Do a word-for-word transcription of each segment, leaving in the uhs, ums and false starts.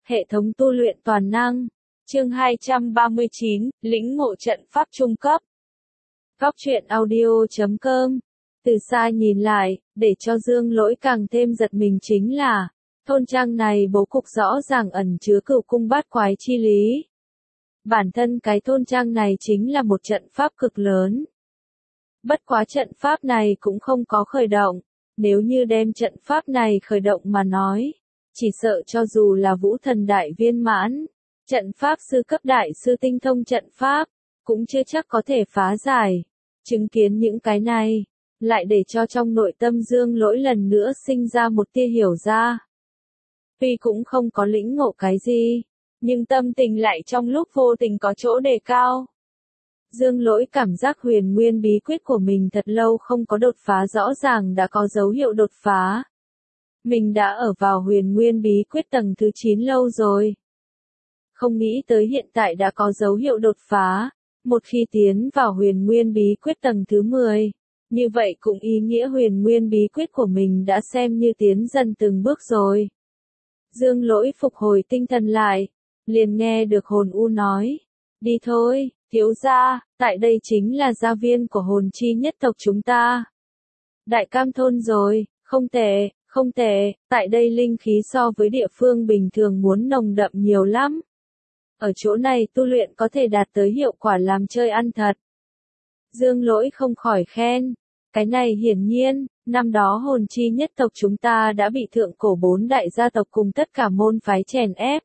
Hệ thống tu luyện toàn năng. Chương hai trăm ba mươi chín, lĩnh ngộ trận pháp trung cấp. Góc truyện audio chấm com. Từ xa nhìn lại, để cho Dương Lỗi càng thêm giật mình chính là, thôn trang này bố cục rõ ràng ẩn chứa cửu cung bát quái chi lý. Bản thân cái thôn trang này chính là một trận pháp cực lớn. Bất quá trận pháp này cũng không có khởi động, nếu như đem trận pháp này khởi động mà nói, chỉ sợ cho dù là vũ thần đại viên mãn, trận pháp sư cấp đại sư tinh thông trận pháp, cũng chưa chắc có thể phá giải. Chứng kiến những cái này, lại để cho trong nội tâm Dương Lỗi lần nữa sinh ra một tia hiểu ra. Tuy cũng không có lĩnh ngộ cái gì, nhưng tâm tình lại trong lúc vô tình có chỗ đề cao. Dương Lỗi cảm giác huyền nguyên bí quyết của mình thật lâu không có đột phá, rõ ràng đã có dấu hiệu đột phá. Mình đã ở vào huyền nguyên bí quyết tầng thứ chín lâu rồi. Không nghĩ tới hiện tại đã có dấu hiệu đột phá. Một khi tiến vào huyền nguyên bí quyết tầng thứ mười, như vậy cũng ý nghĩa huyền nguyên bí quyết của mình đã xem như tiến dần từng bước rồi. Dương Lỗi phục hồi tinh thần lại, liền nghe được hồn u nói, đi thôi, thiếu gia, tại đây chính là gia viên của hồn chi nhất tộc chúng ta. Đại Cam thôn rồi, không tệ, không tệ, tại đây linh khí so với địa phương bình thường muốn nồng đậm nhiều lắm. Ở chỗ này tu luyện có thể đạt tới hiệu quả làm chơi ăn thật. Dương Lỗi không khỏi khen, cái này hiển nhiên, năm đó hồn chi nhất tộc chúng ta đã bị thượng cổ bốn đại gia tộc cùng tất cả môn phái chèn ép.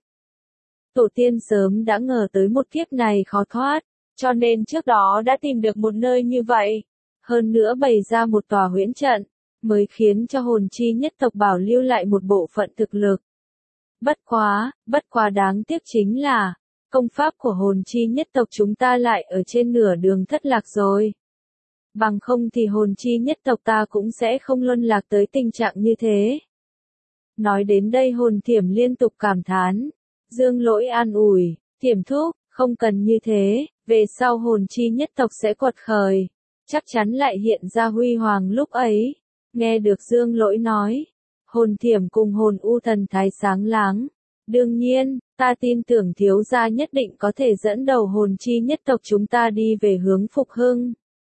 Tổ tiên sớm đã ngờ tới một kiếp này khó thoát, cho nên trước đó đã tìm được một nơi như vậy. Hơn nữa bày ra một tòa huyễn trận, mới khiến cho hồn chi nhất tộc bảo lưu lại một bộ phận thực lực. Bất quá, bất quá đáng tiếc chính là, công pháp của hồn chi nhất tộc chúng ta lại ở trên nửa đường thất lạc rồi. Bằng không thì hồn chi nhất tộc ta cũng sẽ không luân lạc tới tình trạng như thế. Nói đến đây Hồn Thiểm liên tục cảm thán. Dương Lỗi an ủi, Thiểm thúc, không cần như thế, về sau hồn chi nhất tộc sẽ quật khởi, chắc chắn lại hiện ra huy hoàng lúc ấy. Nghe được Dương Lỗi nói, Hồn Thiểm cùng hồn u thần thái sáng láng. Đương nhiên, ta tin tưởng thiếu gia nhất định có thể dẫn đầu hồn chi nhất tộc chúng ta đi về hướng phục hưng.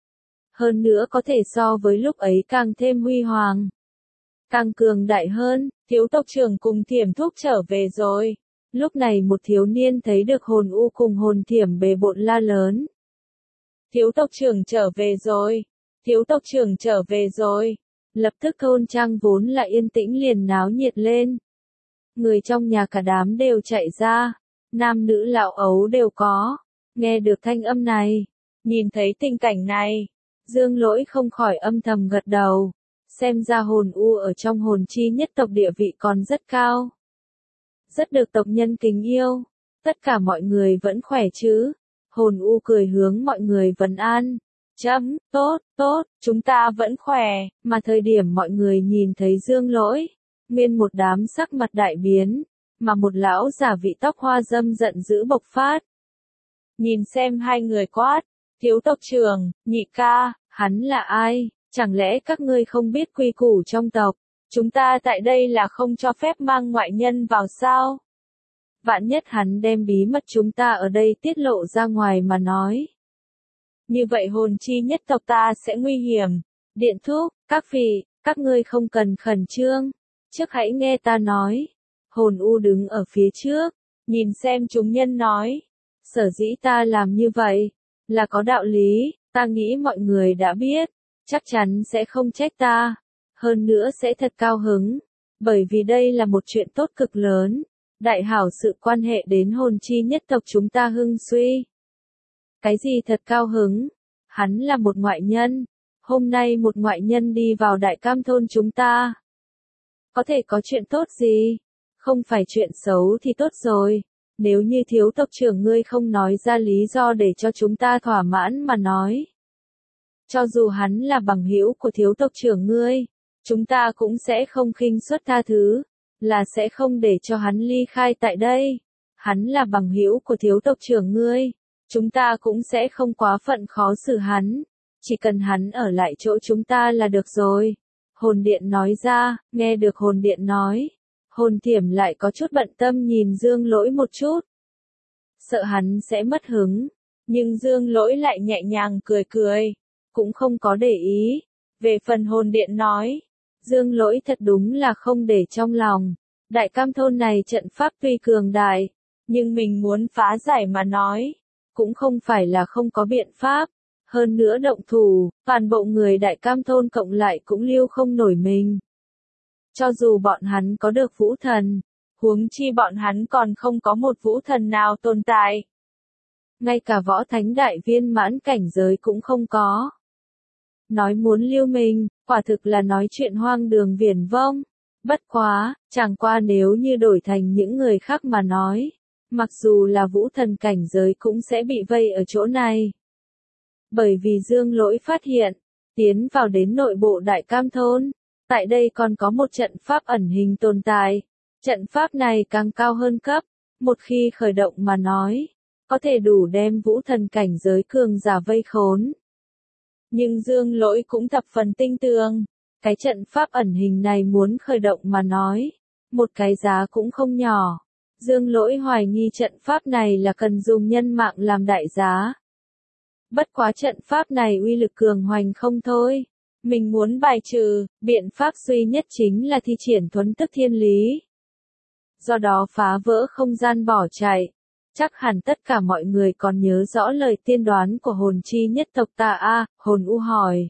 Hơn nữa có thể so với lúc ấy càng thêm huy hoàng, càng cường đại hơn. Thiếu tộc trưởng cùng Thiểm thúc trở về rồi. Lúc này một thiếu niên thấy được hồn u cùng hồn Thiểm bề bộn la lớn. Thiếu tộc trưởng trở về rồi. Thiếu tộc trưởng trở về rồi. Lập tức thôn trang vốn là yên tĩnh liền náo nhiệt lên. Người trong nhà cả đám đều chạy ra, nam nữ lão ấu đều có. Nghe được thanh âm này, nhìn thấy tình cảnh này, Dương Lỗi không khỏi âm thầm gật đầu. Xem ra hồn u ở trong hồn chi nhất tộc địa vị còn rất cao, rất được tộc nhân kính yêu. Tất cả mọi người vẫn khỏe chứ? Hồn u cười hướng mọi người vấn an. Chấm, tốt, tốt, chúng ta vẫn khỏe. Mà thời điểm mọi người nhìn thấy Dương Lỗi, nguyên một đám sắc mặt đại biến, mà một lão giả vị tóc hoa dâm giận dữ bộc phát. Nhìn xem hai người quát, thiếu tộc trưởng, nhị ca, hắn là ai? Chẳng lẽ các ngươi không biết quy củ trong tộc? Chúng ta tại đây là không cho phép mang ngoại nhân vào sao? Vạn nhất hắn đem bí mật chúng ta ở đây tiết lộ ra ngoài mà nói. Như vậy hồn chi nhất tộc ta sẽ nguy hiểm. Điện thúc, các vị, các ngươi không cần khẩn trương. Trước hãy nghe ta nói. Hồn u đứng ở phía trước, nhìn xem chúng nhân nói. Sở dĩ ta làm như vậy, là có đạo lý, ta nghĩ mọi người đã biết, chắc chắn sẽ không trách ta. Hơn nữa sẽ thật cao hứng, bởi vì đây là một chuyện tốt cực lớn. Đại hảo sự quan hệ đến hồn chi nhất tộc chúng ta hưng suy. Cái gì thật cao hứng? Hắn là một ngoại nhân. Hôm nay một ngoại nhân đi vào Đại Cam thôn chúng ta. Có thể có chuyện tốt gì? Không phải chuyện xấu thì tốt rồi. Nếu như thiếu tộc trưởng ngươi không nói ra lý do để cho chúng ta thỏa mãn mà nói. Cho dù hắn là bằng hữu của thiếu tộc trưởng ngươi, chúng ta cũng sẽ không khinh suất tha thứ, là sẽ không để cho hắn ly khai tại đây. Hắn là bằng hữu của thiếu tộc trưởng ngươi, chúng ta cũng sẽ không quá phận khó xử hắn, chỉ cần hắn ở lại chỗ chúng ta là được rồi. Hồn điện nói ra, nghe được hồn điện nói, Hồn Thiểm lại có chút bận tâm nhìn Dương Lỗi một chút. Sợ hắn sẽ mất hứng, nhưng Dương Lỗi lại nhẹ nhàng cười cười, cũng không có để ý. Về phần Hồn Điện nói, Dương Lỗi thật đúng là không để trong lòng. Đại Cam thôn này trận pháp tuy cường đại, nhưng mình muốn phá giải mà nói, cũng không phải là không có biện pháp. Hơn nữa động thủ, toàn bộ người Đại Cam thôn cộng lại cũng lưu không nổi mình. Cho dù bọn hắn có được vũ thần, huống chi bọn hắn còn không có một vũ thần nào tồn tại. Ngay cả võ thánh đại viên mãn cảnh giới cũng không có. Nói muốn lưu mình, quả thực là nói chuyện hoang đường viển vông. Bất quá, chẳng qua nếu như đổi thành những người khác mà nói, mặc dù là vũ thần cảnh giới cũng sẽ bị vây ở chỗ này. Bởi vì Dương Lỗi phát hiện, tiến vào đến nội bộ Đại Cam thôn, tại đây còn có một trận pháp ẩn hình tồn tại. Trận pháp này càng cao hơn cấp, một khi khởi động mà nói, có thể đủ đem vũ thần cảnh giới cường giả vây khốn. Nhưng Dương Lỗi cũng thập phần tinh tường, cái trận pháp ẩn hình này muốn khởi động mà nói, một cái giá cũng không nhỏ. Dương Lỗi hoài nghi trận pháp này là cần dùng nhân mạng làm đại giá. Bất quá trận pháp này uy lực cường hoành không thôi. Mình muốn bài trừ, biện pháp duy nhất chính là thi triển thuấn tức thiên lý. Do đó phá vỡ không gian bỏ chạy. Chắc hẳn tất cả mọi người còn nhớ rõ lời tiên đoán của hồn chi nhất tộc ta a, Hồn U hỏi.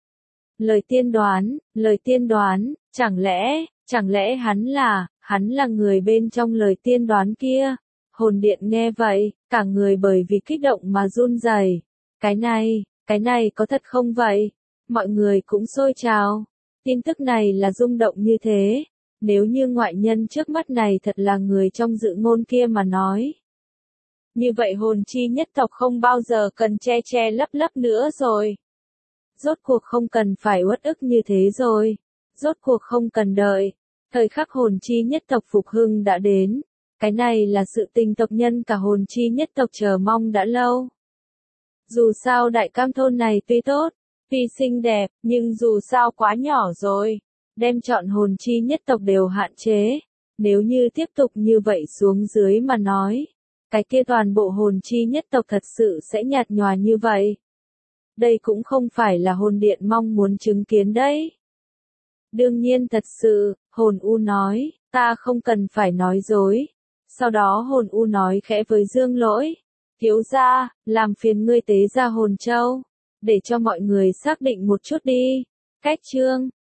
Lời tiên đoán, lời tiên đoán, chẳng lẽ, chẳng lẽ hắn là, hắn là người bên trong lời tiên đoán kia. Hồn Điện nghe vậy, cả người bởi vì kích động mà run rẩy. Cái này, cái này có thật không vậy? Mọi người cũng sôi trào. Tin tức này là rung động như thế. Nếu như ngoại nhân trước mắt này thật là người trong dự ngôn kia mà nói. Như vậy hồn chi nhất tộc không bao giờ cần che che lấp lấp nữa rồi. Rốt cuộc không cần phải uất ức như thế rồi. Rốt cuộc không cần đợi. Thời khắc hồn chi nhất tộc phục hưng đã đến. Cái này là sự tình tộc nhân cả hồn chi nhất tộc chờ mong đã lâu. Dù sao Đại Cam thôn này tuy tốt, tuy xinh đẹp, nhưng dù sao quá nhỏ rồi. Đem chọn hồn chi nhất tộc đều hạn chế. Nếu như tiếp tục như vậy xuống dưới mà nói, cái kia toàn bộ hồn chi nhất tộc thật sự sẽ nhạt nhòa như vậy. Đây cũng không phải là Hồn Điện mong muốn chứng kiến đấy. Đương nhiên thật sự, Hồn U nói, ta không cần phải nói dối. Sau đó Hồn U nói khẽ với Dương Lỗi, thiếu gia, làm phiền ngươi tế ra hồn châu, để cho mọi người xác định một chút đi. Cách chương